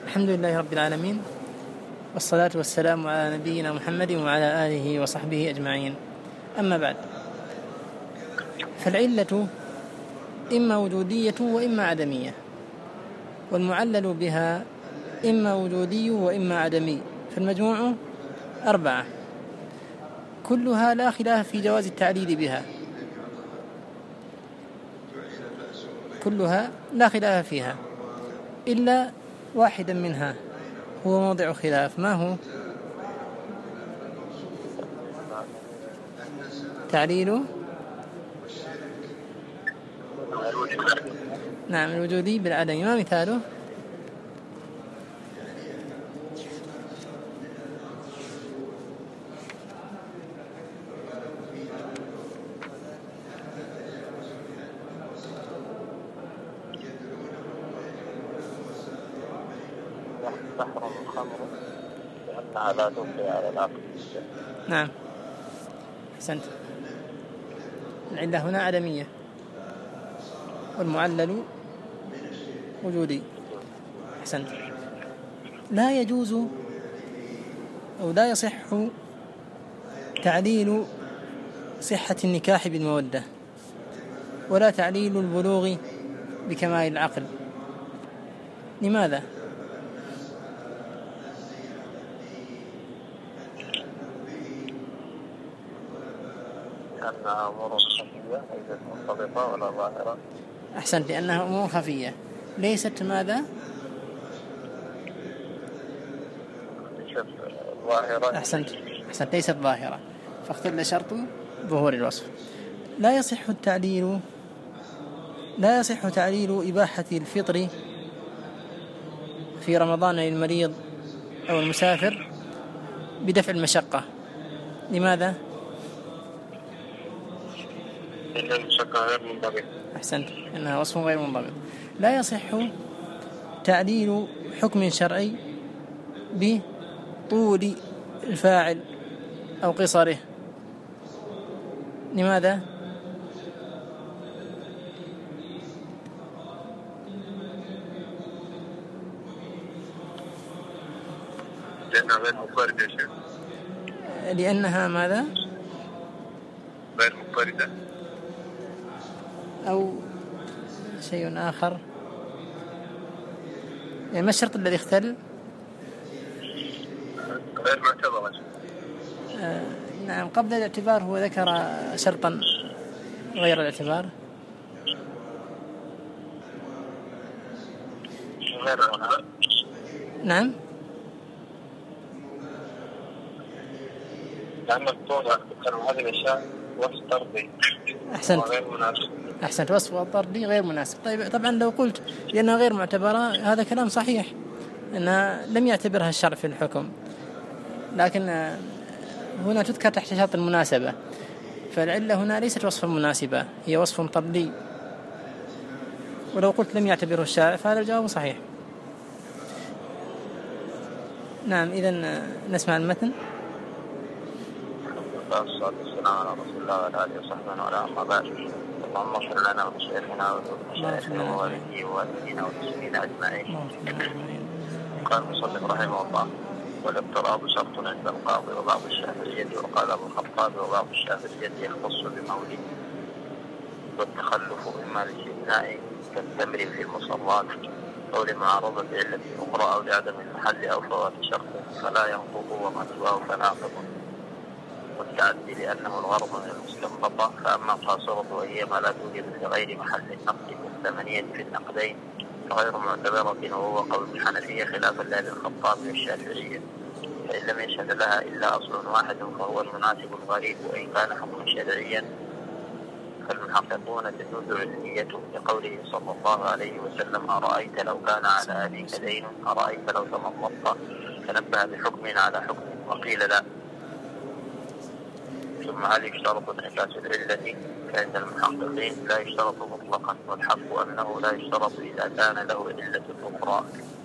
الحمد لله رب العالمين، والصلاة والسلام على نبينا محمد وعلى آله وصحبه أجمعين. أما بعد، فالعلة إما وجودية وإما عدمية، والمعلل بها إما وجودي وإما عدمي، فالمجموع 4 كلها لا خلاف في جواز التعليل بها، كلها لا خلاف فيها إلا واحدا منها هو موضع خلاف. ما هو؟ تعليل نعم الوجودي بالعدم. ما مثاله؟ تحرم الخمر لأنها لا تبقي على العقل. نعم أحسنت. العلة هنا عدمية والمعلل وجودي. أحسنت. لا يجوز أو لا يصح تعليل صحة النكاح بالمودة، ولا تعليل البلوغ بكمال العقل. لماذا؟ لأنها أمور خفية ليست مرتبطة ولا ظاهرة. أحسنت، لأنها أمور خفية ليست ماذا؟ ليست ظاهرة. أحسنت ليست ظاهرة، فاختل شرط ظهور الوصف. لا يصح تعليل إباحة الفطر في رمضان للمريض أو المسافر بدفع المشقة. لماذا؟ لأن المشقة غير منضبطة. أحسنت، إنها وصف غير منضبط. لا يصح تعليل حكم شرعي بطول الفاعل أو قصره. لماذا؟ لأنها غير مفردة. لأنها ماذا؟ غير مفردة أو شيء آخر. يعني ما الشرط الذي اختل؟ غير معتبرة. نعم، قبل الاعتبار هو ذكر شرطا غير الاعتبار. نعم، لأن الطول هذه الأشياء وصف طردي. أحسنت، وصف الطردي غير مناسب. طيب، طبعا لو قلت لأنها غير معتبرة هذا كلام صحيح، أنها لم يعتبرها الشرع في الحكم، لكن هنا تذكر تحت شرط المناسبة، فالعلة هنا ليست وصفا مناسبة، هي وصف طردي. ولو قلت لم يعتبره الشارع فهذا الجواب صحيح. نعم، إذن نسمع المتن. والصلاة والسلام على رسول الله وعلى آله وصحبه وعلى أما بعد. اللهم اغفر لنا ولشيخنا ولمشايخنا ووالديه ووالدينا والمسلمين أجمعين. قال المصنف رحمه الله: والاضطراب شرط عند القاضي وبعض الشافعية، وقال أبو الخطاب وبعض الشافعية يختص بمولد، والتخلف إما لاستثناء كالتمر في المصلات أو لمعارضة علة أخرى أو لعدم المحل أو فوات شرط فلا ينقض، وما سواه فناقض. والتعدي لأنه الغرض من المستنبطة، فأما القاصرة وهي ما لا توجد في غير محل النقد كالثمانية في النقدين فغير معتبرة، وهو قول الحنفية خلافا لأهل الخطاب والشافعية، فإن لم يشهد لها إلا أصل واحد فهو المناسب الغريب، وإن كان حكما شرعيا فالمحققون تجوز علمية لقوله صلى الله عليه وسلم: أرأيت لو كان على أبيك دين، أرأيت لو تمضضت، فنبه بحكم على حكم، وقيل لا. ثم هل يشترط انعكاس العلة؟ فعند المحققين لا يشترط مطلقا، والحق أنه لا يشترط إذا كان له علة أخرى.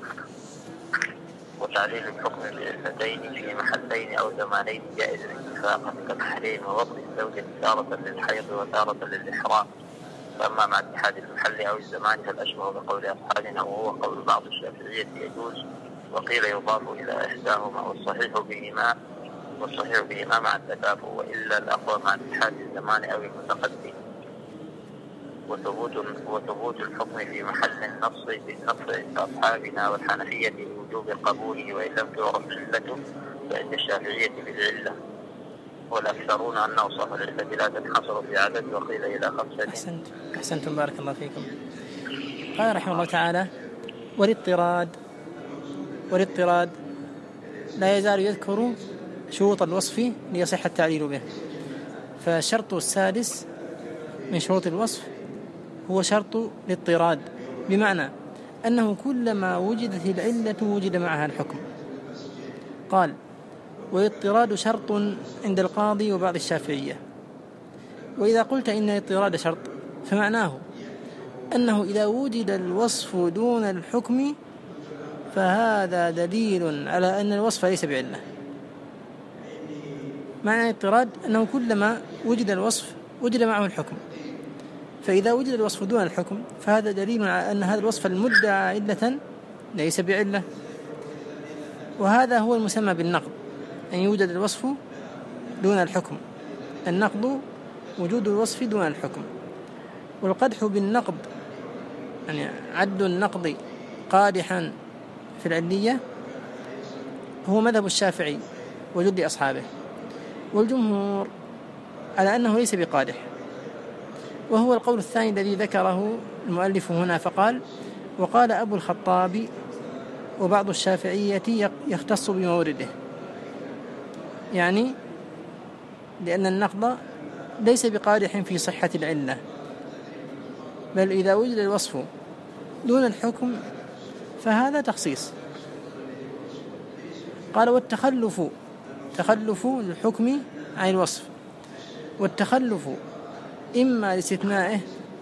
وتعليل الحكم بعلتين في محلين أو زمانين جائز اتفاقا، كتحريم ووضع الزوجة تارة للحيض وتارة للإحرام، فأما مع اتحاد المحل أو الزمان فالأشبه بقول أصحابنا وهو قول بعض الشافعية يجوز، وقيل يضاف إلى إحداهما، والصحيح بهما مع التكافؤ، وإلا الأقوى مع اتحاد الزمان أو المتقدم. وثبوت الحكم في محل النص عند أصحابنا والحنفية بوجوب قبوله وإن لم تعرف علته، فعند الشافعية بالعلة، والأكثرون أن أوصاف العلة لا تنحصر في عدد، وقيل إلى 5. أحسنتم بارك الله فيكم. قال رحمه الله تعالى: والاضطراد لا يزال يذكر شروط الوصف ليصح التعليل به. فالشرط السادس من شروط الوصف هو شرط الاضطراد، بمعنى أنه كلما وجدت العلة وجد معها الحكم. قال: والاضطراد شرط عند القاضي وبعض الشافعية. وإذا قلت إن الاضطراد شرط فمعناه أنه إذا وجد الوصف دون الحكم فهذا دليل على أن الوصف ليس بعلة. معنى الاضطراد أنه كلما وجد الوصف وجد معه الحكم، فإذا وجد الوصف دون الحكم فهذا دليل على أن هذا الوصف المدعى علة ليس بعلة. وهذا هو المسمى بالنقض، أن يوجد الوصف دون الحكم. النقض وجود الوصف دون الحكم. والقدح بالنقض يعني عد النقض قادحا في العلية هو مذهب الشافعي وجد أصحابه، والجمهور على أنه ليس بقادح، وهو القول الثاني الذي ذكره المؤلف هنا. فقال: وقال أبو الخطاب وبعض الشافعية يختص بمورده، يعني لأن النقض ليس بقادح في صحة العلة، بل إذا وجد الوصف دون الحكم فهذا تخصيص. قال: والتخلف تخلف الحكم عن الوصف، والتخلف إما لاستثنائه.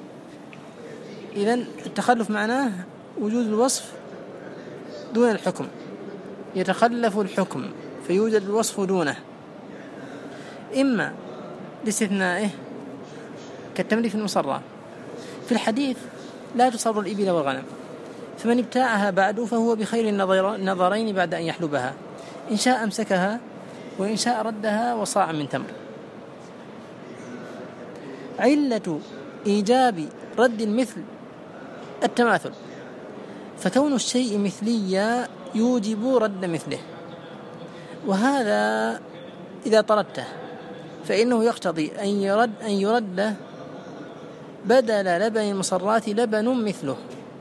إذن التخلف معناه وجود الوصف دون الحكم، يتخلف الحكم فيوجد الوصف دونه، إما لاستثنائه كالتمر في المصرى. في الحديث: لا تصر الإبل والغنم، فمن ابتاعها بعد فهو بخير النظرين بعد أن يحلبها، إن شاء أمسكها وإن شاء ردها وصاع من تمر. علة إيجاب رد المثل التماثل، فكون الشيء مثليا يوجب رد مثله، وهذا إذا طردته فإنه يقتضي أن يرد بدل لبن المصرات لبن مثله،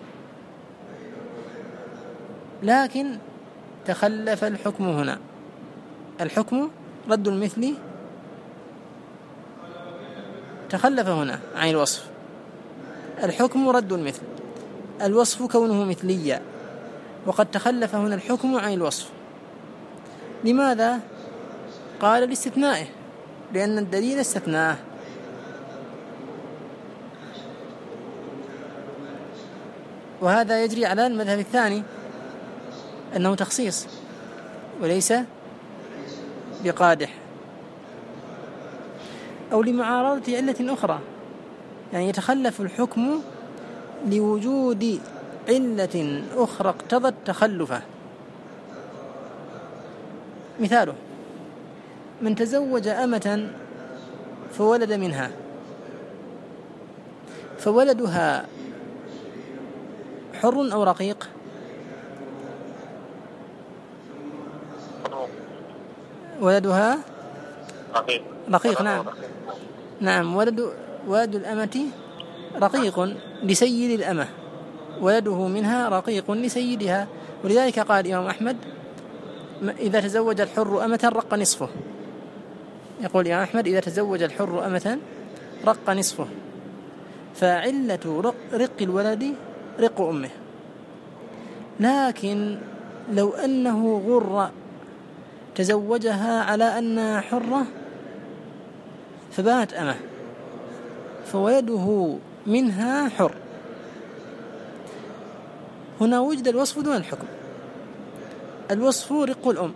لكن تخلف الحكم هنا. الحكم رد المثل تخلف هنا عن الوصف، الحكم رد المثل، الوصف كونه مثليا، وقد تخلف هنا الحكم عن الوصف. لماذا؟ قال: لاستثنائه، لأن الدليل استثناه. وهذا يجري على المذهب الثاني أنه تخصيص وليس بقادح، أو لمعارضة علة أخرى، يعني يتخلف الحكم لوجود علة أخرى اقتضت تخلفه. مثاله: من تزوج أمة فولد منها، فولدها حر أو رقيق؟ ولدها رقيق. نعم ولد الأمة رقيق لسيد الأمة، ولده منها رقيق لسيدها. ولذلك قال الإمام أحمد: إذا تزوج الحر أمة رق نصفه. يقول الإمام أحمد: إذا تزوج الحر أمة رق نصفه. فعلة رق الولد رق أمه. لكن لو أنه غر تزوجها على أنها حرة فبانت أمه، فولده منها حر، هنا وجد الوصف دون الحكم. الوصف رق الأم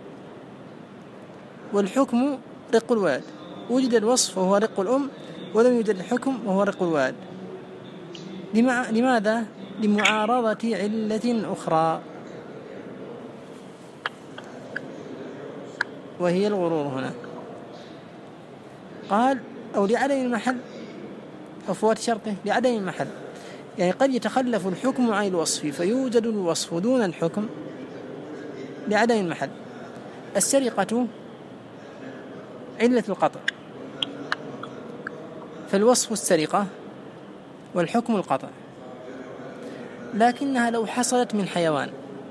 والحكم رق الولد، وجد الوصف وهو رق الأم ولم يوجد الحكم وهو رق الولد. لماذا؟ لمعارضة علة أخرى وهي الغرور هنا. قال أو لعدم المحل أو فوات شرطه لعدم المحل، يعني قد يتخلف الحكم عن الوصف فيوجد الوصف دون الحكم لعدم المحل. السرقة علة القطع، فالوصف السرقة والحكم القطع، لكنها لو حصلت من حيوان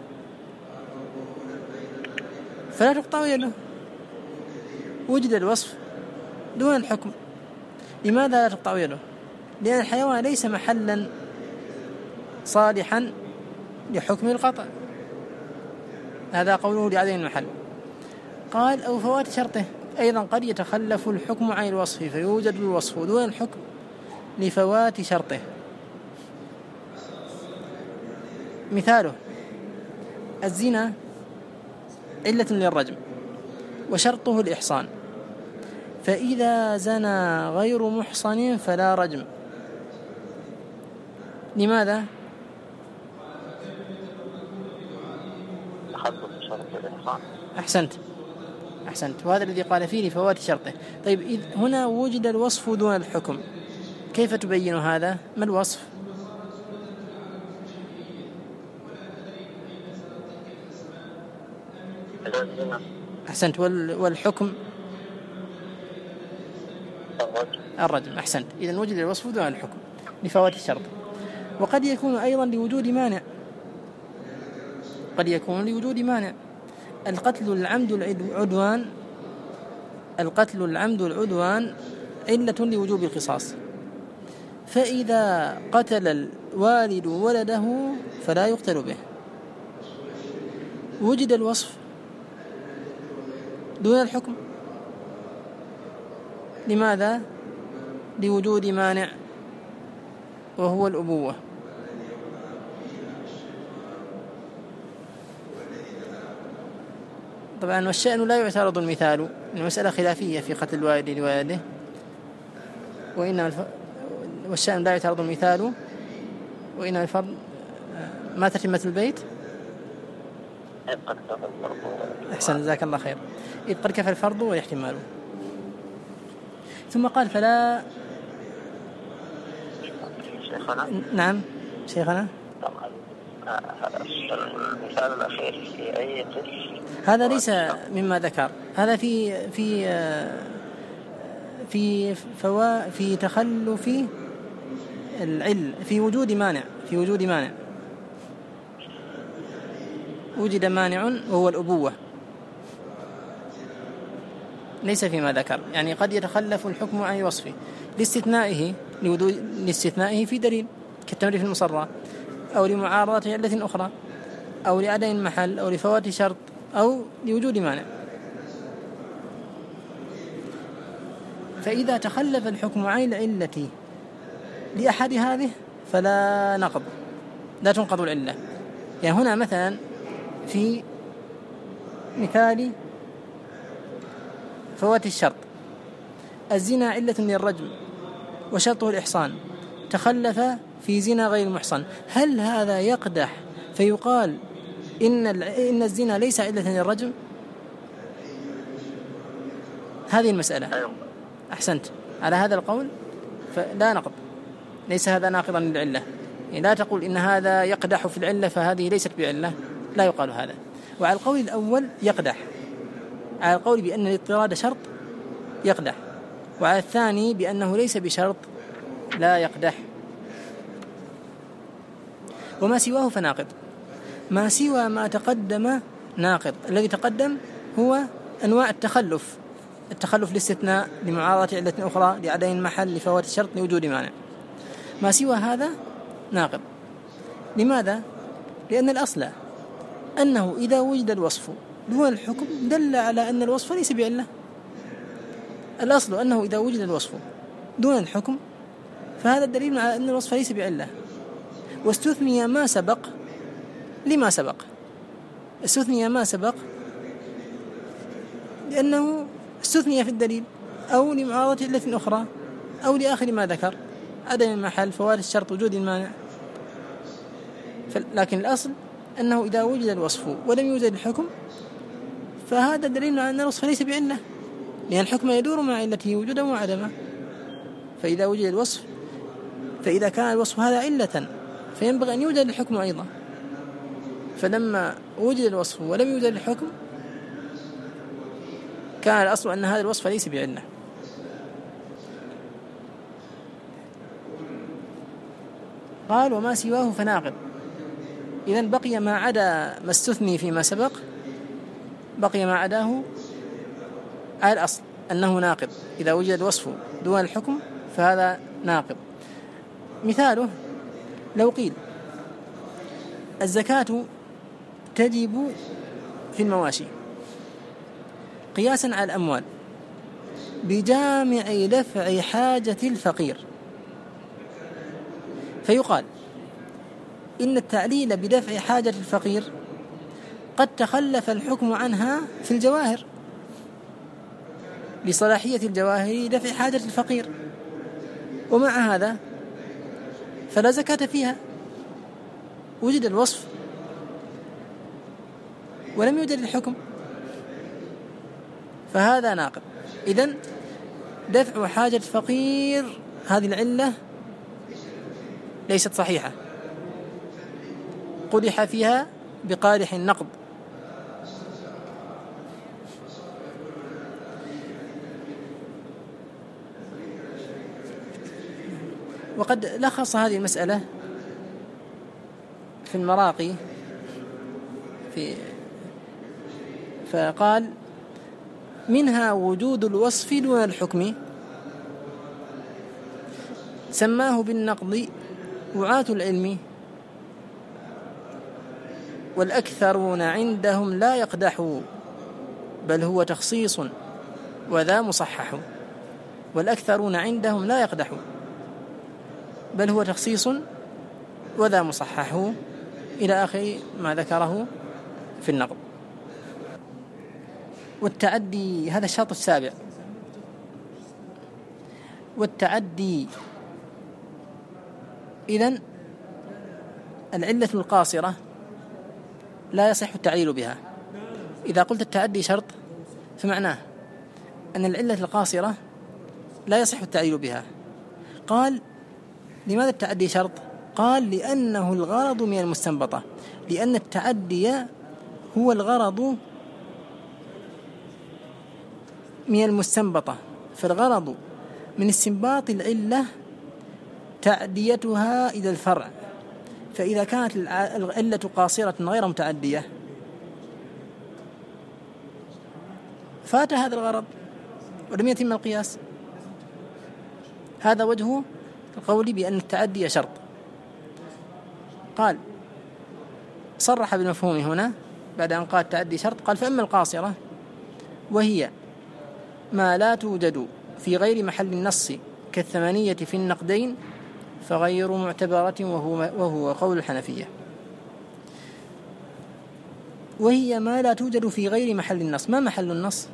فلا تقطع يده، وجد الوصف دون الحكم. لماذا لا تقطع يده؟ لأن الحيوان ليس محلا صالحا لحكم القطع، هذا قوله لعدم المحل. قال أو فوات شرطه، أيضا قد يتخلف الحكم عن الوصف فيوجد الوصف دون الحكم لفوات شرطه. مثاله الزنا علة للرجم وشرطه الإحصان، فإذا زنى غير محصن فلا رجم. لماذا؟ تخلف شرط الإحصان. أحسنت، وهذا الذي قال فيه لفوات شرطه. طيب إذ هنا وجد الوصف دون الحكم، كيف تبين هذا؟ ما الوصف؟ أحسنت، والحكم الرجم. أحسنت، إذن وجد الوصف دون الحكم لفوات الشرط. وقد يكون أيضا لوجود مانع، قد يكون لوجود مانع. القتل العمد العدوان علة لوجوب القصاص، فإذا قتل الوالد ولده فلا يقتل به. وجد الوصف دون الحكم، لماذا؟ لوجود مانع وهو الأبوة. طبعا والشأن لا يعترض المثال، المسألة خلافية في قتل الوالد لولده، وإنما والشأن لا يعترض المثال وإنما الفرض ما تتمة البيت. أحسن، جزاك الله خير. إذ قد كفى الفرض والاحتمال. ثم قال فلا شيخنا. نعم شيخنا. المثال الأخير في أي قسم؟ هذا ليس مما ذكر، هذا في تخلف العل، في وجود مانع، وجد مانع وهو الأبوة، ليس فيما ذكر. يعني قد يتخلف الحكم عن وصفه لاستثنائه في دليل كالتمرير في المصرى، أو لمعارضة علة أخرى، أو لعدم المحل، أو لفوات شرط، أو لوجود مانع. فإذا تخلف الحكم عن العلة لأحد هذه فلا نقض، لا تنقض العلة. يعني هنا مثلا في مثال فوات الشرط، الزنا علة للرجم وشرطه الإحصان، تخلف في زنا غير المحصن، هل هذا يقدح فيقال إن الزنا ليس علة للرجم؟ هذه المسألة. أحسنت، على هذا القول فلا نقض، ليس هذا ناقضا للعلة. يعني لا تقول إن هذا يقدح في العلة فهذه ليست بعلة، لا يقال هذا. وعلى القول الأول يقدح، على القول بأن الاضطراد شرط يقدح، وعلى الثاني بأنه ليس بشرط لا يقدح. وما سواه فناقض، ما سوى ما تقدم ناقض. الذي تقدم هو أنواع التخلف الاستثناء لمعارضة علة أخرى، لعدم المحل، لفوات الشرط، لوجود مانع. ما سوى هذا ناقض. لماذا؟ لأن الأصل أنه إذا وجد الوصف دون الحكم دل على أن الوصف ليس بعلة. الأصل أنه إذا وجد الوصف دون الحكم فهذا الدليل على أن الوصف ليس بعلة. واستثني ما سبق لما سبق، استثني ما سبق لأنه استثني في الدليل، أو لمعارضة علة أخرى، أو لآخر ما ذكر. عدم المحل فوارد الشرط وجود المانع. لكن الأصل أنه إذا وجد الوصف ولم يوجد الحكم فهذا دليل على أن الوصف ليس بعلة، لأن الحكم يدور مع علته وجودا وعدما. فإذا وجد الوصف، فإذا كان الوصف هذا علة فينبغي أن يوجد الحكم أيضا. فلما وجد الوصف ولم يوجد الحكم كان الأصل أن هذا الوصف ليس بعلة. قال وما سواه فناقض. إذن بقي ما عدا ما استثني فيما سبق، بقي ما عداه على الأصل أنه ناقض. إذا وجد الوصف دون الحكم فهذا ناقض. مثاله لو قيل الزكاة تجب في المواشي قياسا على الأموال بجامع دفع حاجة الفقير، فيقال إن التعليل بدفع حاجة الفقير قد تخلف الحكم عنها في الجواهر لصلاحية الجواهر دفع حاجة الفقير، ومع هذا فلا زكاة فيها. وجد الوصف ولم يوجد الحكم فهذا ناقض. إذن دفع حاجة الفقير هذه العلة ليست صحيحة، قدح فيها بقادح النقض. وقد لخص هذه المسألة في المراقي فقال منها وجود الوصف دون الحكم سماه بالنقض وعاة العلم، والأكثرون عندهم لا يقدح بل هو تخصيص وذا مصحح. والأكثرون عندهم لا يقدح بل هو تخصيص وذا مصحح إلى آخر ما ذكره في النقض. والتعدي هذا الشرط السابع. والتعدي إذن العلة القاصرة لا يصح التعليل بها. إذا قلت التعدي شرط فمعناه أن العلة القاصرة لا يصح التعليل بها. قال لماذا التعدي شرط؟ قال لأنه الغرض من المستنبطة، لأن التعدي هو الغرض من المستنبطة، فالغرض من استنباط العلة تعديتها إلى الفرع. فإذا كانت العلة قاصرة غير متعدية فات هذا الغرض ولم يتم القياس. هذا وجه القول بأن التعدي شرط. قال صرح بالمفهوم هنا بعد أن قال التعدي شرط، قال فأما القاصرة وهي ما لا توجد في غير محل النص كالثمانية في النقدين فغير معتبرة، وهو قول الحنفية. وهي ما لا توجد في غير محل النص. ما محل النص؟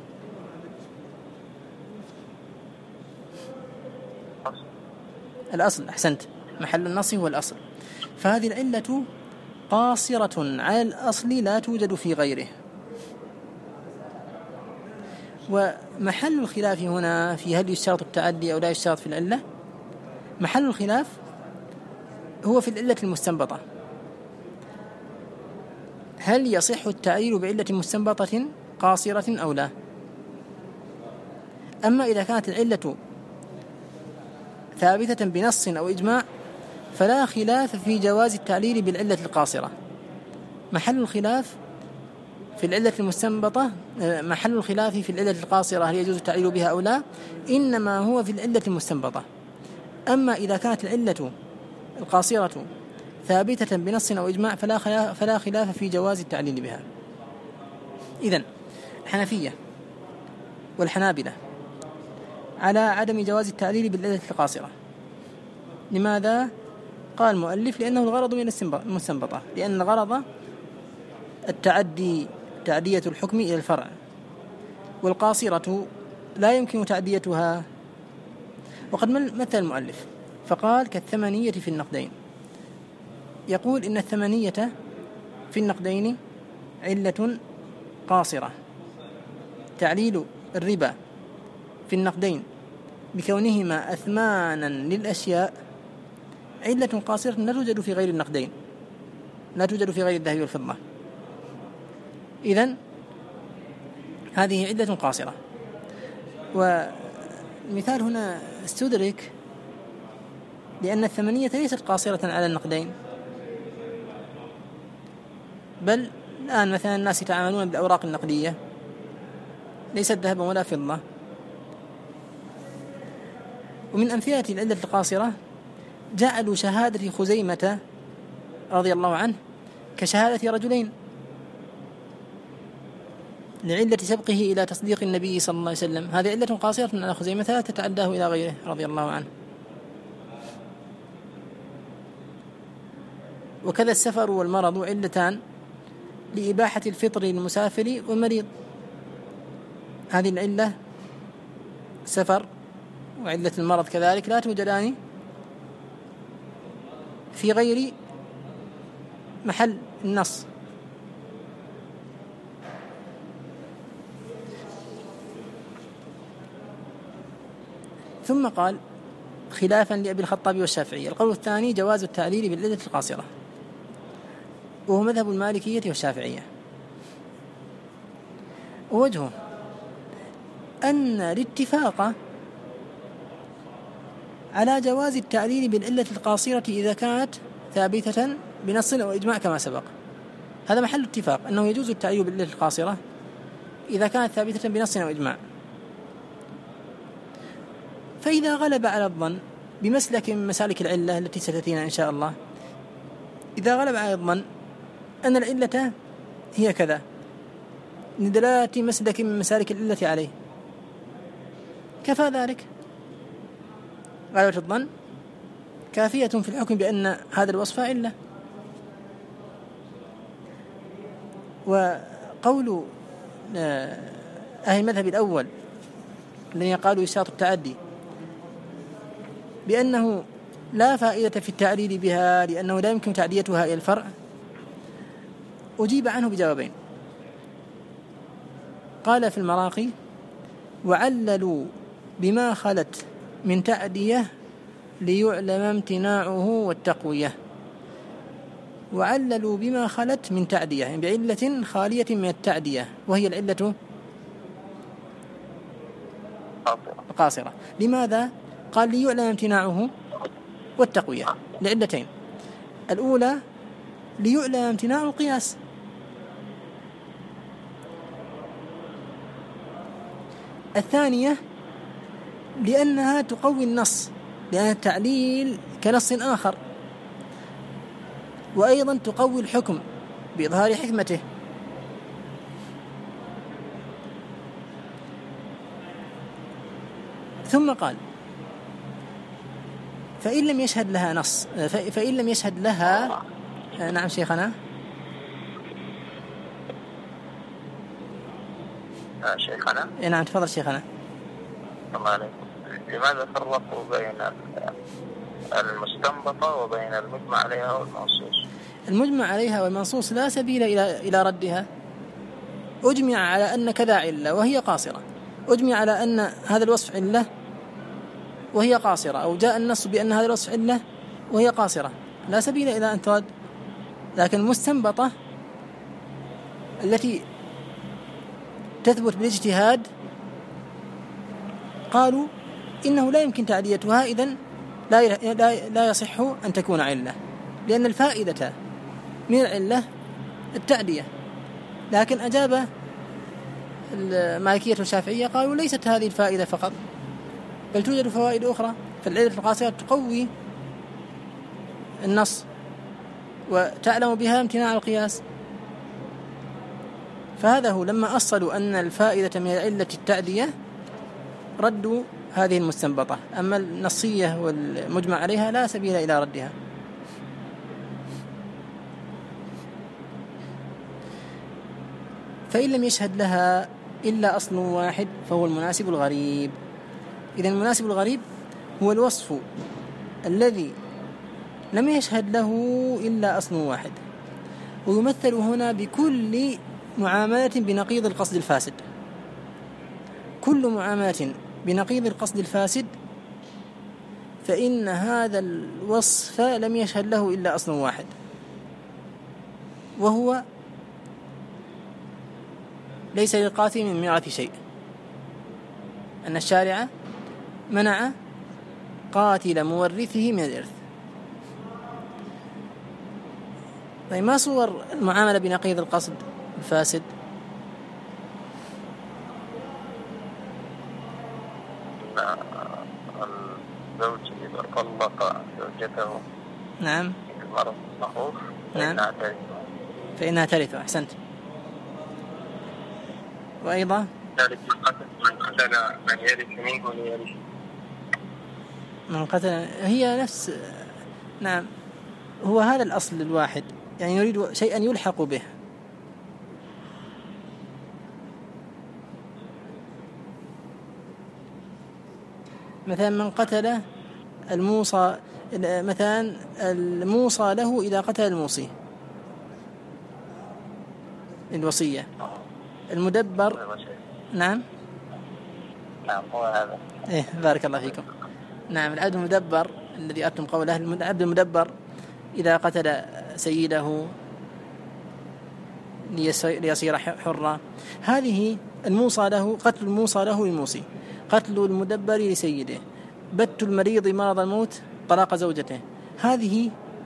الأصل. أحسنت، محل النص هو الأصل. فهذه العلة قاصرة على الأصل لا توجد في غيره. ومحل الخلاف هنا في هل يشترط التعدي أو لا يشترط في العلة، محل الخلاف هو في العلة المستنبطة. هل يصح التعليل بعلة مستنبطة قاصرة أو لا؟ أما إذا كانت العلة ثابتة بنص أو إجماع فلا خلاف في جواز التعليل بالعلة القاصرة. محل الخلاف في العلة المستنبطة، محل الخلاف في العلة القاصرة هل يجوز التعليل بها أو لا، إنما هو في العلة المستنبطة. أما إذا كانت العلة القاصرة ثابتة بنص أو إجماع فلا خلاف في جواز التعليل بها. إذن الحنفية والحنابلة على عدم جواز التعليل بالعلة القاصرة. لماذا؟ قال المؤلف لأنه الغرض من المستنبطة، لأن الغرض التعدي تعدية الحكم إلى الفرع، والقاصرة لا يمكن تعديتها. وقد مثل المؤلف فقال كالثمنية في النقدين. يقول إن الثمنية في النقدين علة قاصرة. تعليل الربا في النقدين بكونهما أثمانا للأشياء علة قاصرة لا توجد في غير النقدين، لا توجد في غير الذهب والفضة. إذن هذه علة قاصرة. والمثال هنا استدرك لأن الثمنية ليست قاصرة على النقدين، بل الآن مثلا الناس يتعاملون بالأوراق النقدية ليست ذهبا ولا فضة. ومن أمثلة العلة القاصرة جعلوا شهادة خزيمة رضي الله عنه كشهادة رجلين لعلة سبقه إلى تصديق النبي صلى الله عليه وسلم. هذه علة قاصرة على خزيمة لا تتعداه إلى غيره رضي الله عنه. وكذا السفر والمرض علتان لإباحة الفطر للمسافر والمريض. هذه العلة سفر وعلة المرض كذلك لا توجدان في غير محل النص. ثم قال خلافا لأبي الخطاب والشافعي. القول الثاني جواز التعليل بالعلة القاصرة، وهو مذهب المالكية والشافعية. ووجهه أن الاتفاق على جواز التعليل بالعلة القاصرة إذا كانت ثابتة بنص أو إجماع كما سبق. هذا محل اتفاق أنه يجوز التعليل بالعلة القاصرة إذا كانت ثابتة بنص أو إجماع. فإذا غلب على الظن بمسلك من مسالك العلة التي ستأتينا إن شاء الله، إذا غلب على الظن أن العلة هي كذا لدلالة مسلك من مسالك العلة عليه، كفى ذلك. غلبة الظن كافية في الحكم بأن هذا الوصف علة. وقول أهل المذهب الأول الذين قالوا يشترط التعدي بأنه لا فائدة في التعليل بها لأنه لا يمكن تعديتها إلى الفرع، أجيب عنه بجوابين. قال في المراقي وعللوا بما خلت من تعدية ليعلم امتناعه والتقوية. وعللوا بما خلت من تعدية يعني بعلة خالية من التعدية وهي العلة القاصرة. لماذا؟ قال ليعلم امتناعه والتقوية لعلتين. الأولى ليعلم امتناع القياس، الثانية لأنها تقوي النص لأن التعليل كنص آخر، وأيضا تقوي الحكم بإظهار حكمته. ثم قال فإن لم يشهد لها نص فإن لم يشهد لها نعم شيخنا. شيخنا نعم تفضل شيخنا. الله عليكم. لماذا فرقوا بين المستنبطة وبين المجمع عليها والمنصوص؟ المجمع عليها والمنصوص لا سبيل إلى ردها. أجمع على أن كذا علة وهي قاصرة، أجمع على أن هذا الوصف علة وهي قاصرة، أو جاء النص بأن هذا الوصف علة وهي قاصرة، لا سبيل إلى أن ترد. لكن المستنبطة التي تثبت بالاجتهاد قالوا إنه لا يمكن تعديتها، إذن لا يصح أن تكون علة، لأن الفائدة من العلة التعدية. لكن أجاب المالكية والشافعية قالوا ليست هذه الفائدة فقط، بل توجد فوائد أخرى. فالعلة القاصرة تقوي النص وتعلم بها امتناع القياس. فهذا هو لما أصلوا أن الفائدة من العلة التعدية ردوا هذه المستنبطة، أما النصية والمجمع عليها لا سبيل إلى ردها. فإن لم يشهد لها إلا أصل واحد فهو المناسب الغريب. إذن المناسب الغريب هو الوصف الذي لم يشهد له إلا أصل واحد، ويمثل هنا بكل معاملة بنقيض القصد الفاسد. كل معاملة بنقيض القصد الفاسد فإن هذا الوصف لم يشهد له إلا أصل واحد، وهو ليس للقاتل من ميراث شيء، أن الشارع منع قاتل مورثه من الإرث. طيب ما صور المعاملة بنقيض القصد الفاسد؟ الزوج إذا طلق زوجته نعم في المرض المخوف نعم فإنها ترث. أحسنت. وأيضا ذلك من قتل من يرث منه ليرث من قتل، هي نفس، نعم هو هذا الأصل الواحد، يعني يريد شيئا يلحق به. مثلا من قتل الموصى، مثلا الموصى له إذا قتل الموصي الوصية، المدبر. نعم هو هذا. إيه بارك الله فيكم. نعم العبد المدبر الذي أتم قوله، العبد المدبر إذا قتل سيده ليصير حرا، هذه الموصى له، قتل الموصى له للموصي، قتل المدبر لسيده، بت المريض مرض الموت، طلاق زوجته، هذه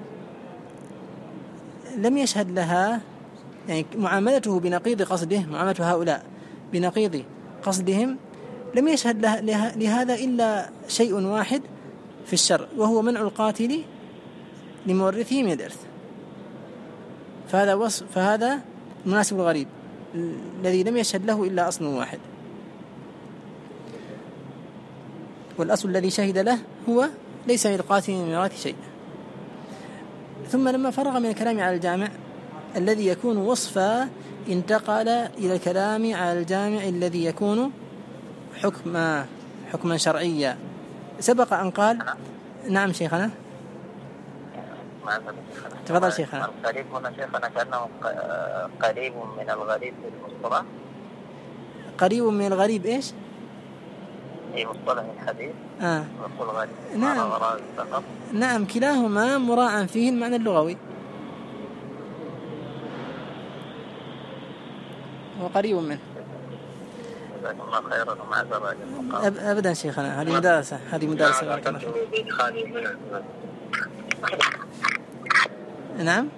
لم يشهد لها، يعني معاملته بنقيض قصده، معاملة هؤلاء بنقيض قصدهم لم يشهد لهذا إلا شيء واحد في الشرع، وهو منع القاتل لمورثه من الإرث. فهذا مناسب الغريب الذي لم يشهد له إلا أصل واحد، والأصل الذي شهد له هو ليس للقاتل من ميراث شيء. ثم لما فرغ من الكلام على الجامع الذي يكون وصفا، انتقل إلى الكلام على الجامع الذي يكون حكما شرعيا. سبق أن قال، نعم شيخنا تفضل شيخنا. القريب هنا شيخنا كأنه قريب من الغريب في المصطلح. قريب من الغريب إيش؟ في مصطلح الحديث. والغريب نعم نعم كلاهما مراعى فيه المعنى اللغوي، وقريب منه. أبدا شيخنا، هذه مدارسة بارك الله فيك. نعم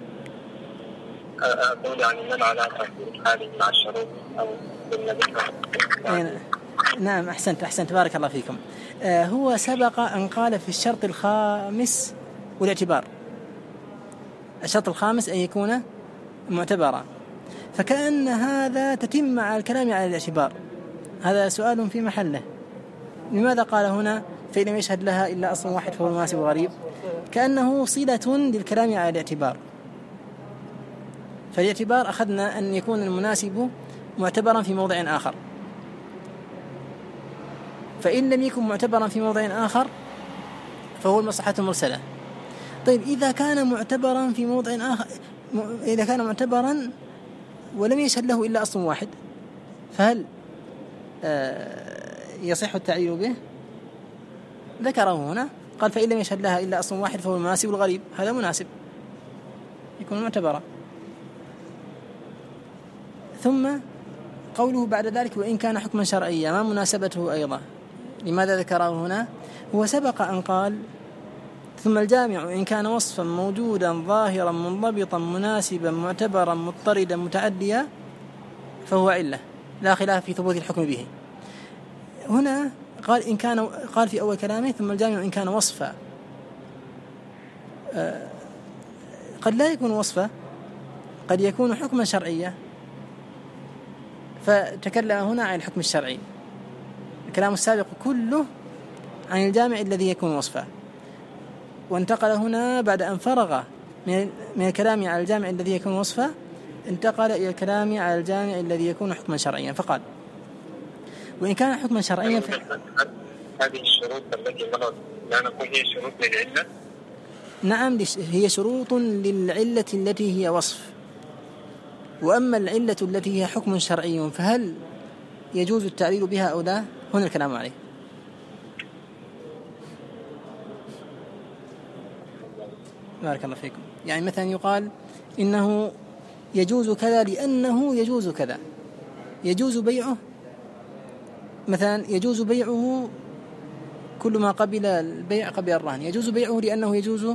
أقول يعني من علاقة هذه مع الشروط أو بالنبي. نعم أحسنت بارك الله فيكم. هو سبق أن قال في الشرط الخامس والاعتبار، الشرط الخامس أن يكون معتبرا، فكأن هذا تتم مع الكلام على الاعتبار. هذا سؤال في محله. لماذا قال هنا فإن لم يشهد لها إلا أصل واحد فهو المناسب الغريب؟ كأنه صلة للكلام على الاعتبار. فالاعتبار أخذنا أن يكون المناسب معتبرا في موضع آخر، فإن لم يكن معتبرا في موضع آخر فهو المصلحة المرسلة. طيب إذا كان معتبرا في موضع آخر، إذا كان معتبرا ولم يشهد له إلا أصل واحد، فهل يصح التعيين به؟ ذكره هنا قال فإن لم يشهد لها إلا أصل واحد فهو المناسب الغريب. هذا مناسب يكون معتبرا. ثم قوله بعد ذلك وإن كان حكما شرعيا، ما مناسبته أيضا؟ لماذا ذكره هنا؟ هو سبق أن قال ثم الجامع إن كان وصفا موجودا ظاهرا منضبطا مناسبا معتبرا مضطردا متعديا فهو علة لا خلاف في ثبوت الحكم به. هنا قال إن كان، قال في أول كلامه ثم الجامع إن كان وصفا، قد لا يكون وصفا، قد يكون حكما شرعيا، فتكلم هنا عن الحكم الشرعي. الكلام السابق كله عن الجامع الذي يكون وصفا، وانتقل هنا بعد أن فرغ من الكلام على الجامع الذي يكون وصفا، انتقل إلى الكلام على الجامع الذي يكون حكما شرعيا، فقال وإن كان حكما شرعيا هذه الشروط التي مرت لا نقول هي شروط للعلة. نعم، هي شروط للعلة التي هي وصف. وأما العلة التي هي حكم شرعي فهل يجوز التعليل بها أو لا؟ هنا الكلام عليه. بارك الله فيكم. يعني مثلا يقال إنه يجوز كذا لأنه يجوز كذا، يجوز بيعه، مثلا يجوز بيعه كل ما قبل البيع قبل الرهن، يجوز بيعه لأنه يجوز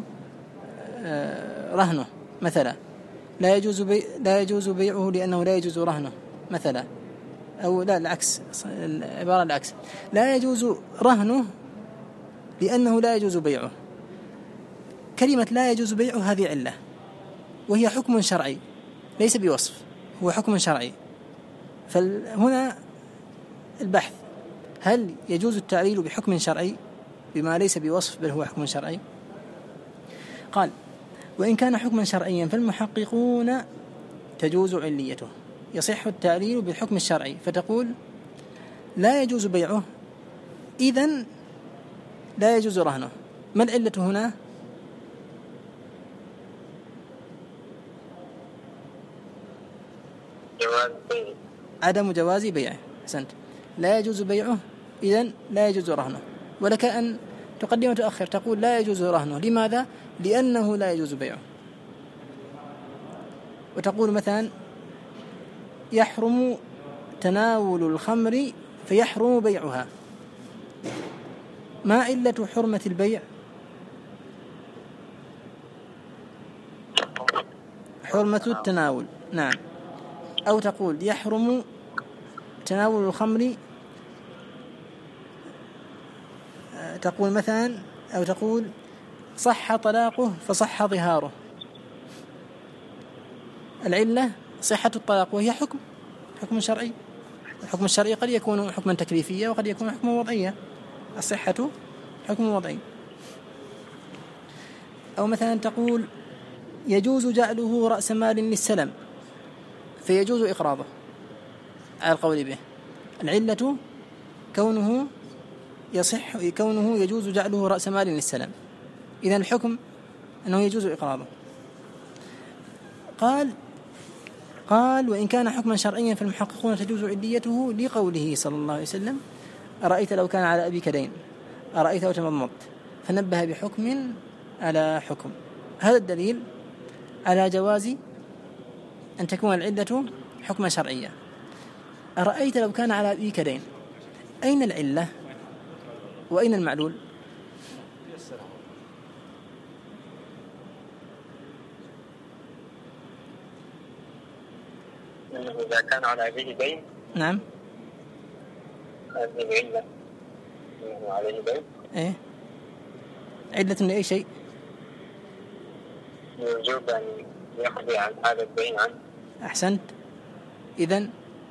رهنه مثلا، لا يجوز بيعه لأنه لا يجوز رهنه مثلا، أو لا العكس، العبارة العكس، لا يجوز رهنه لأنه لا يجوز بيعه. كلمة لا يجوز بيعه هذه علة، وهي حكم شرعي ليس بوصف، هو حكم شرعي. فهنا البحث هل يجوز التعليل بحكم شرعي بما ليس بوصف بل هو حكم شرعي؟ قال: وإن كان حكما شرعيا فالمحققون تجوز عليته، يصح التعليل بالحكم الشرعي، فتقول لا يجوز بيعه إذن لا يجوز رهنه. ما العلة هنا؟ عدم جواز بيعه. أحسنت. لا يجوز بيعه إذن لا يجوز رهنه. ولك أن تقدم وتؤخر، تقول لا يجوز رهنه، لماذا؟ لأنه لا يجوز بيعه. وتقول مثلا يحرم تناول الخمر فيحرم بيعها. ما علة حرمة البيع؟ حرمة التناول. نعم. أو تقول يحرم تناول الخمر، تقول مثلا، أو تقول صح طلاقه فصح ظهاره. العلة صحة الطلاق، وهي حكم شرعي. الحكم الشرعي قد يكون حكما تكليفيا وقد يكون حكما وضعيا، الصحة حكم وضعي. أو مثلا تقول يجوز جعله رأس مال للسلم فيجوز إقراضه على القول به. العلة كونه يجوز جعله رأس مال للسلم، إذن الحكم أنه يجوز إقراضه. قال وإن كان حكما شرعيا فالمحققون تجوز عليته لقوله صلى الله عليه وسلم: أرأيت لو كان على أبيك دين أرأيت لو تمضمضت، فنبه بحكم على حكم. هذا الدليل على جواز أن تكون العلة حكما شرعيا. أرأيت لو كان على أبيك دين، أين العلة وأين المعلول؟ إذا كان على أبيه دين. نعم. هذه العلة عليه دين. إيه، علة لأي شيء؟ وجوب أن يقضي عن هذا الدين عنه. أحسنت. إذن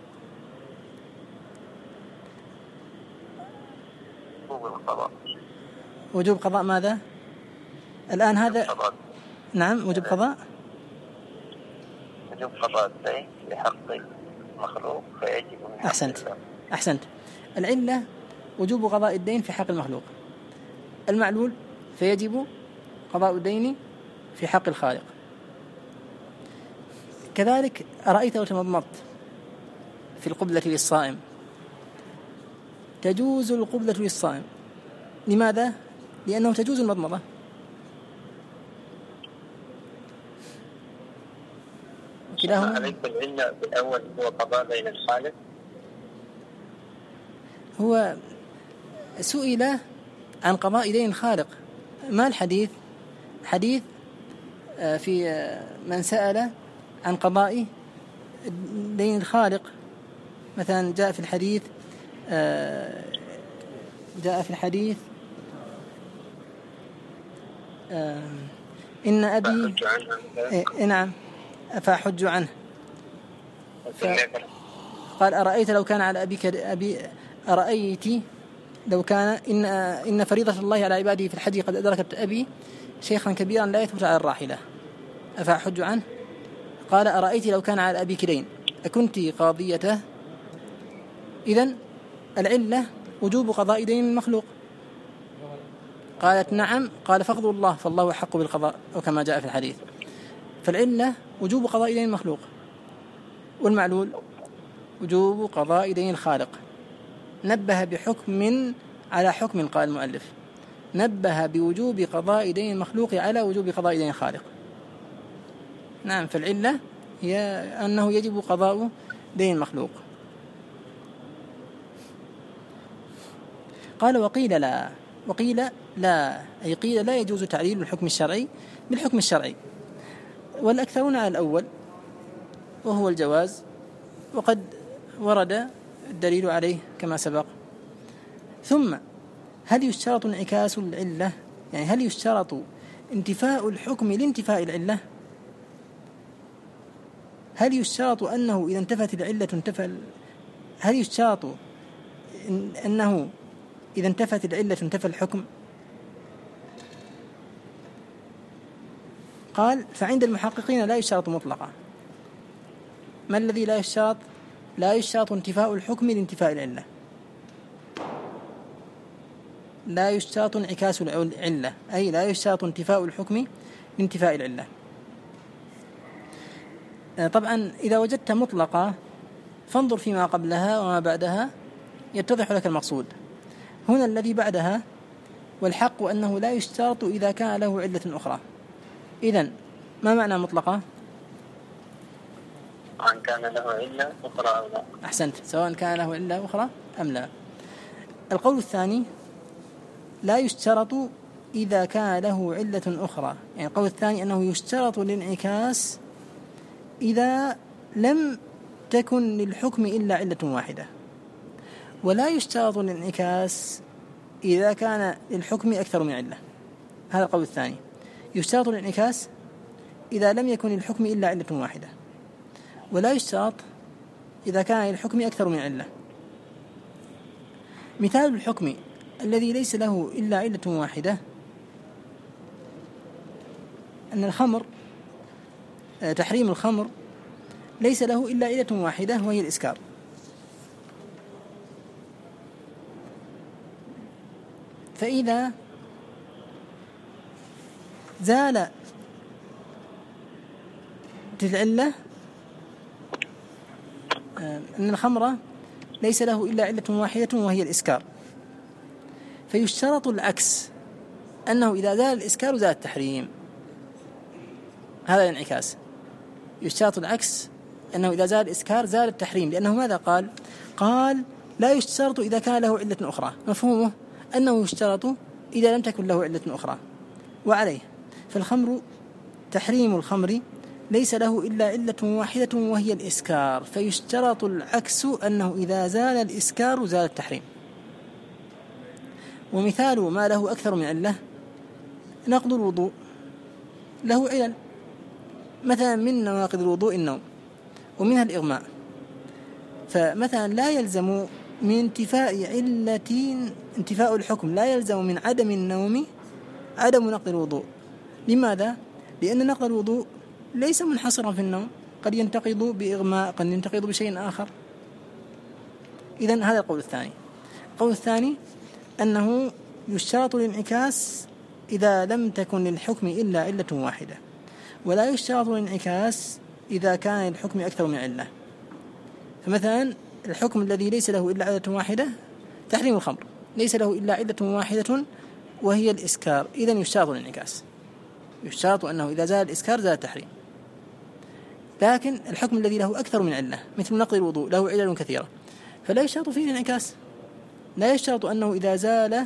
وجوب قضاء ماذا؟ الآن هذا قضاء. نعم، وجوب قضاء الدين لحق المخلوق فيجب من حق. أحسنت. العلة وجوب قضاء الدين في حق المخلوق، المعلول فيجب قضاء الدين في حق الخالق. كذلك أرأيت لو تمضمضت في القبلة للصائم، تجوز القبلة للصائم. لماذا؟ لأنه تجوز المضمضة. كلاهما. أليس العلة بالأول هو قضاء بين الخالق؟ هو سئل عن قضاء دين الخالق. ما الحديث؟ حديث في من سأل عن قضاء دين الخالق. مثلا جاء في الحديث إن أبي نعم فأحج عنه. قال أرأيت لو كان على أبي أرأيت لو كان إن فريضة الله على عباده في الحج قد أدركت أبي شيخا كبيرا لا يثبت على الراحلة أفأحج عنه. قال أرأيت لو كان على أبيك دين أكنت قاضيته. إذن العلة وجوب قضاء دين المخلوق. قالت نعم، قال فاقضوا الله فالله أحق بالقضاء، وكما جاء في الحديث. فالعلة وجوب قضاء دين المخلوق، والمعلول وجوب قضاء دين الخالق. نبه بحكم على حكم، قال المؤلف نبه بوجوب قضاء دين المخلوق على وجوب قضاء دين الخالق. نعم، فالعلة هي أنه يجب قضاء دين المخلوق. قال وقيل لا أي قيل لا يجوز تعليل الحكم الشرعي بالحكم الشرعي، والأكثرون على الأول وهو الجواز، وقد ورد الدليل عليه كما سبق. ثم هل يشترط انعكاس العلة؟ يعني هل يشترط انتفاء الحكم لانتفاء العلة؟ هل يشترط أنه إذا انتفت العلة هل يشترط أنه إذا انتفت العلة انتفى الحكم؟ قال فعند المحققين لا يشترط مطلقا. ما الذي لا يشترط؟ لا يشترط انتفاء الحكم لانتفاء العلة، لا يشترط انعكاس العلة، أي لا يشترط انتفاء الحكم لانتفاء العلة. طبعا إذا وجدت مطلقة فانظر فيما قبلها وما بعدها يتضح لك المقصود. هنا الذي بعدها والحق أنه لا يشترط إذا كان له علة أخرى. إذن ما معنى مطلقة؟ أن كان له علة أخرى أو لا. أحسنت، سواء كان له علة أخرى أم لا. القول الثاني لا يشترط إذا كان له علة أخرى، يعني القول الثاني أنه يشترط الانعكاس إذا لم تكن للحكم إلا علة واحدة، ولا يشترط الانعكاس إذا كان للحكم أكثر من علة. هذا القول الثاني، يشترط الانعكاس إذا لم يكن للحكم إلا علة واحدة، ولا يشترط إذا كان للحكم أكثر من علة. مثال الحكم الذي ليس له إلا علة واحدة أن الخمر، تحريم الخمر ليس له إلا علة واحدة وهي الإسكار. فإذا زال العلة أن الخمر ليس له إلا علة واحدة وهي الإسكار، فيشترط العكس، أنه إذا زال الإسكار زال التحريم. هذا الانعكاس، يشترط العكس، أنه إذا زال الإسكار زال التحريم، لأنه ماذا قال لا يشترط إذا كان له علة أخرى. مفهومه أنه يشترط إذا لم تكن له علة أخرى. وعليه فالخمر، تحريم الخمر ليس له إلا علة واحدة وهي الإسكار، فيشترط العكس، أنه إذا زال الإسكار زال التحريم. ومثال ما له أكثر من علة نقض الوضوء، له علل، مثلا من نواقض الوضوء النوم، ومنها الإغماء. فمثلا لا يلزم من انتفاء الحكم، لا يلزم من عدم النوم عدم نقض الوضوء. لماذا؟ لأن نقض الوضوء ليس منحصرا في النوم، قد ينتقض بإغماء، قد ينتقض بشيء آخر. إذن هذا القول الثاني. القول الثاني أنه يشترط الانعكاس إذا لم تكن للحكم إلا علة واحدة، ولا يشترط الانعكاس إذا كان للحكم أكثر من علة. فمثلا الحكم الذي ليس له إلا علة واحدة، تحريم الخمر، ليس له إلا علة واحدة وهي الإسكار، إذن يشترط الانعكاس، يشترط أنه إذا زال الإسكار زال التحريم. لكن الحكم الذي له أكثر من علة مثل نقض الوضوء له علل كثيرة، فلا يشترط فيه الانعكاس، لا يشترط أنه إذا زال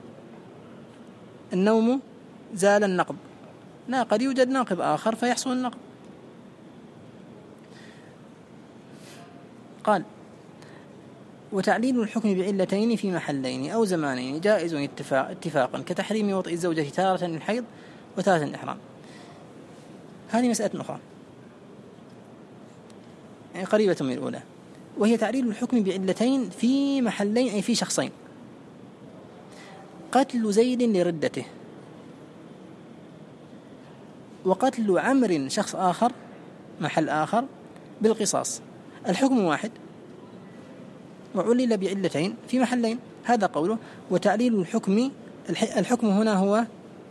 النوم زال النقض، لا، قد يوجد ناقض آخر فيحصل النقض. قال وتعليل الحكم بعلتين في محلين أو زمانين جائز اتفاقا، كتحريم وطئ الزوجة تارة الحيض وتارة الإحرام. هذه مسألة أخرى يعني قريبة من الأولى، وهي تعليل الحكم بعلتين في محلين، أي في شخصين. قتل زيد لردته، وقتل عمرو شخص آخر محل آخر بالقصاص، الحكم واحد وعلل بعلتين في محلين. هذا قوله وتعليل الحكم الحكم هنا هو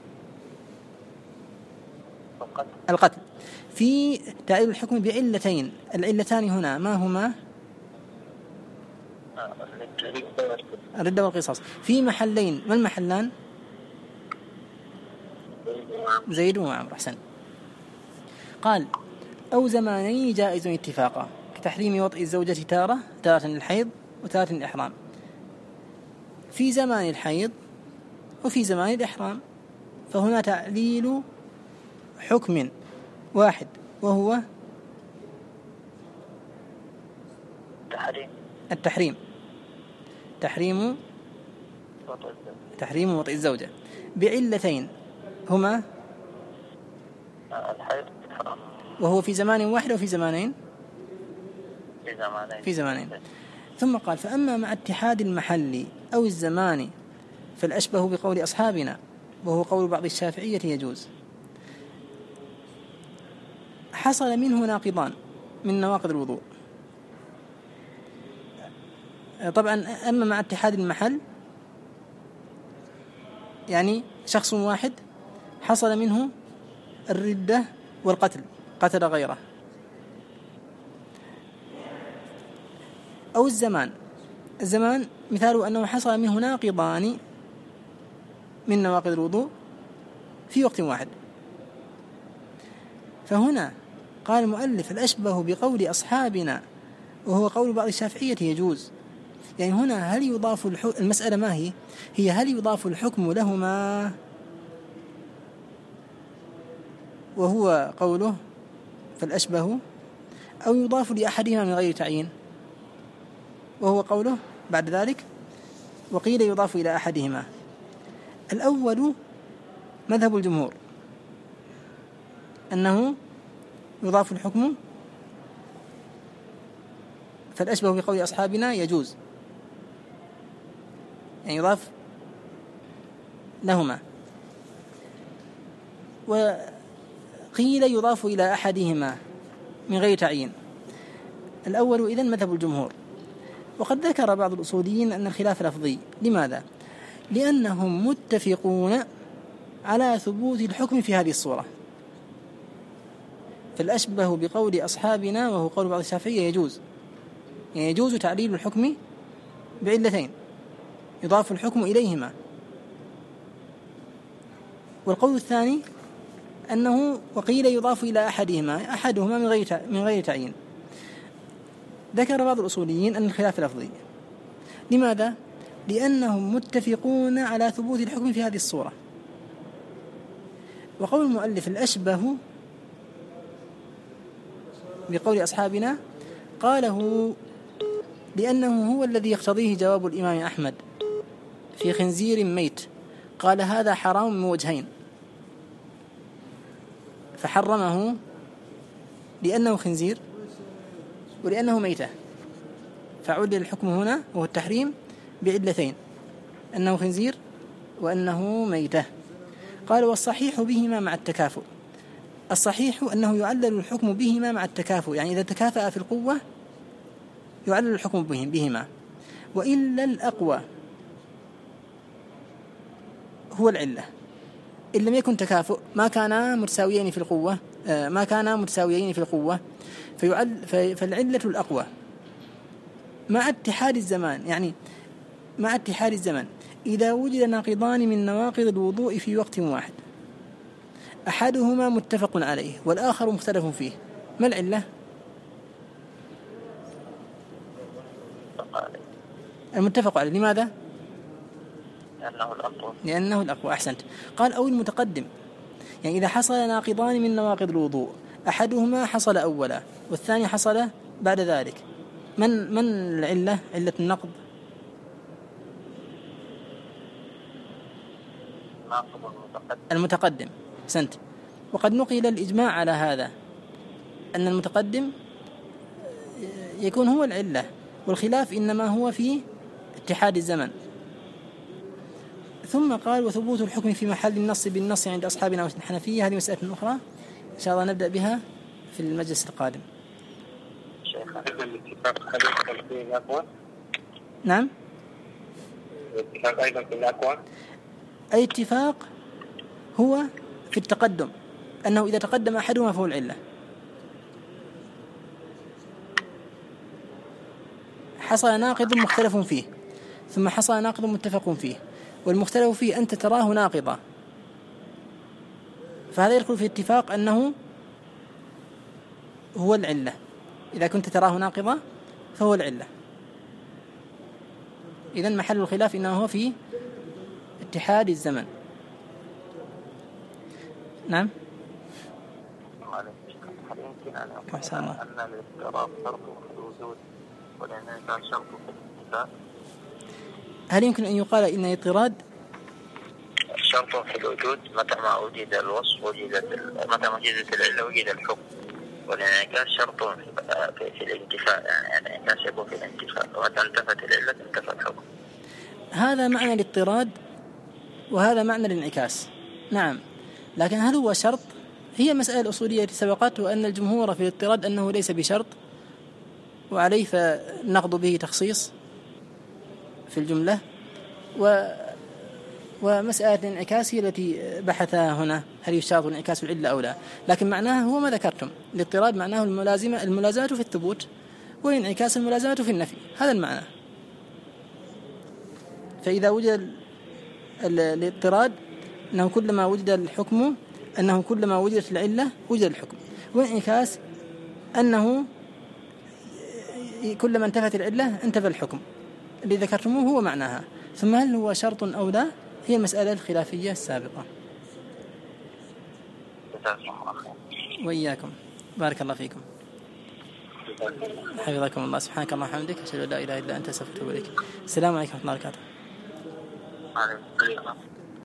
القتل. في تعليل الحكم بعلتين، العلتان هنا ما هما؟ الردة والقصاص. في محلين، ما المحلان؟ زيد وعمر. أحسن. قال أو زمانين جائز اتفاقا كتحريم وطئ الزوجة تارة الحيض وتارة الإحرام. في زمان الحيض وفي زمان الإحرام، فهنا تعليل حكم واحد وهو التحريم، تحريم وطئ الزوجة بعلتين هما الحيض، وهو في زمان واحد وفي زمانين، في زمانين. ثم قال فأما مع اتحاد المحل أو الزمان فالأشبه بقول أصحابنا وهو قول بعض الشافعية يجوز. حصل منه ناقضان من نواقض الوضوء. طبعا أما مع اتحاد المحل يعني شخص واحد حصل منه الردة والقتل، قتل غيره. أو الزمان مثاله أنه حصل منه ناقضان من نواقض الوضوء في وقت واحد. فهنا قال المؤلف الأشبه بقول أصحابنا وهو قول بعض الشافعية يجوز. يعني هنا هل يضاف المسألة ما هي هل يضاف الحكم لهما وهو قوله فالأشبه، أو يضاف لأحدهما من غير تعيين وهو قوله بعد ذلك وقيل يضاف إلى أحدهما. الأول مذهب الجمهور أنه يضاف الحكم، فالأشبه بقول أصحابنا يجوز، يعني يضاف لهما. وقيل يضاف إلى أحدهما من غير تعيين. الأول إذن مذهب الجمهور. وقد ذكر بعض الأصوليين أن الخلاف لفظي. لماذا؟ لأنهم متفقون على ثبوت الحكم في هذه الصورة. فالأشبه بقول أصحابنا وهو قول بعض الشافعية يجوز، يعني يجوز تعليل الحكم بعلتين يضاف الحكم إليهما. والقول الثاني أنه وقيل يضاف إلى أحدهما من غير تعيين. ذكر بعض الأصوليين أن الخلاف لفظي. لماذا؟ لأنهم متفقون على ثبوت الحكم في هذه الصورة. وقول المؤلف الأشبه بقول أصحابنا قاله لأنه هو الذي يقتضيه جواب الإمام أحمد في خنزير ميت، قال هذا حرام من وجهين، فحرمه لأنه خنزير ولأنه ميتة، فعل الحكم هنا وهو التحريم بعلتين، أنه خنزير وأنه ميتة. قال والصحيح بهما مع التكافؤ. الصحيح أنه يعلل الحكم بهما مع التكافؤ، يعني إذا تكافأ في القوة يعلل الحكم بهما. وإلا الأقوى هو العلة، إن لم يكن تكافؤ ما كانا متساويين في القوة فالعلة الأقوى مع اتحاد الزمان. يعني مع اتحاد الزمان إذا وجد ناقضان من نواقض الوضوء في وقت واحد أحدهما متفق عليه والآخر مختلف فيه، ما العلة؟ المتفق عليه. لماذا؟ لأنه الأقوى. أحسنت. قال أو المتقدم، يعني إذا حصل ناقضان من نواقض الوضوء أحدهما حصل أولا والثاني حصل بعد ذلك، من العلة؟ علة النقض المتقدم. أحسنت. وقد نقل الإجماع على هذا، أن المتقدم يكون هو العلة، والخلاف إنما هو في اتحاد الزمن. ثم قال وثبوت الحكم في محل النص بالنص عند أصحابنا والحنفية، هذه مسألة أخرى إن شاء الله نبدأ بها في المجلس القادم. نعم. الاتفاق أيضا في الأقوى. الاتفاق هو في التقدم، أنه إذا تقدم أحدهما فهو العلة. حصل ناقض مختلف فيه، ثم حصل ناقض متفق فيه، والمختلف فيه أنت تراه ناقضا، فهذا يدخل في اتفاق أنه هو العلة. إذا كنت تراه ناقضا فهو العلة. إذن محل الخلاف إنه هو في اتحاد الزمن. نعم. هل يمكن أن يقال أن الاضطراب شرط في الوجود والانعكاس شرط في الانتفاء؟ هل يمكن أن يقال إن الاضطراد شرط في الوجود متى ما وجد الوصف متى ما وجدت العلة وجد الحكم، والانعكاس شرط في الانتفاء، يعني الانعكاس يكون في الانتفاء، ومتى انتفت العلة انتفى الحكم. هذا معنى الاضطراد وهذا معنى الانعكاس. نعم، لكن هل هو شرط؟ هي مسألة أصولية سبقت، وأن الجمهور في الاضطراد أنه ليس بشرط وعليه فنقض به تخصيص في الجملة، ومسألة الانعكاس هي التي بحثها هنا، هل يشترط الانعكاس العلة أو لا. لكن معناها هو ما ذكرتم، الاضطراد معناه الملازمة في الثبوت، والانعكاس الملازمة في النفي، هذا المعنى. فإذا وجد الاضطراد أنه كلما وجد الحكم، أنه كلما وجدت العلة وجد الحكم، والانعكاس أنه كلما انتفت العلة انتفى الحكم. اللي ذكرتموه هو معناها. ثم هل هو شرط أو لا هي المسألة الخلافية السابقة. وإياكم، بارك الله فيكم، حفظكم الله. سبحانك اللهم وبحمدك، أشهد أن لا إله إلا أنت، أستغفرك وأتوب إليك. السلام عليكم ورحمة الله وبركاته.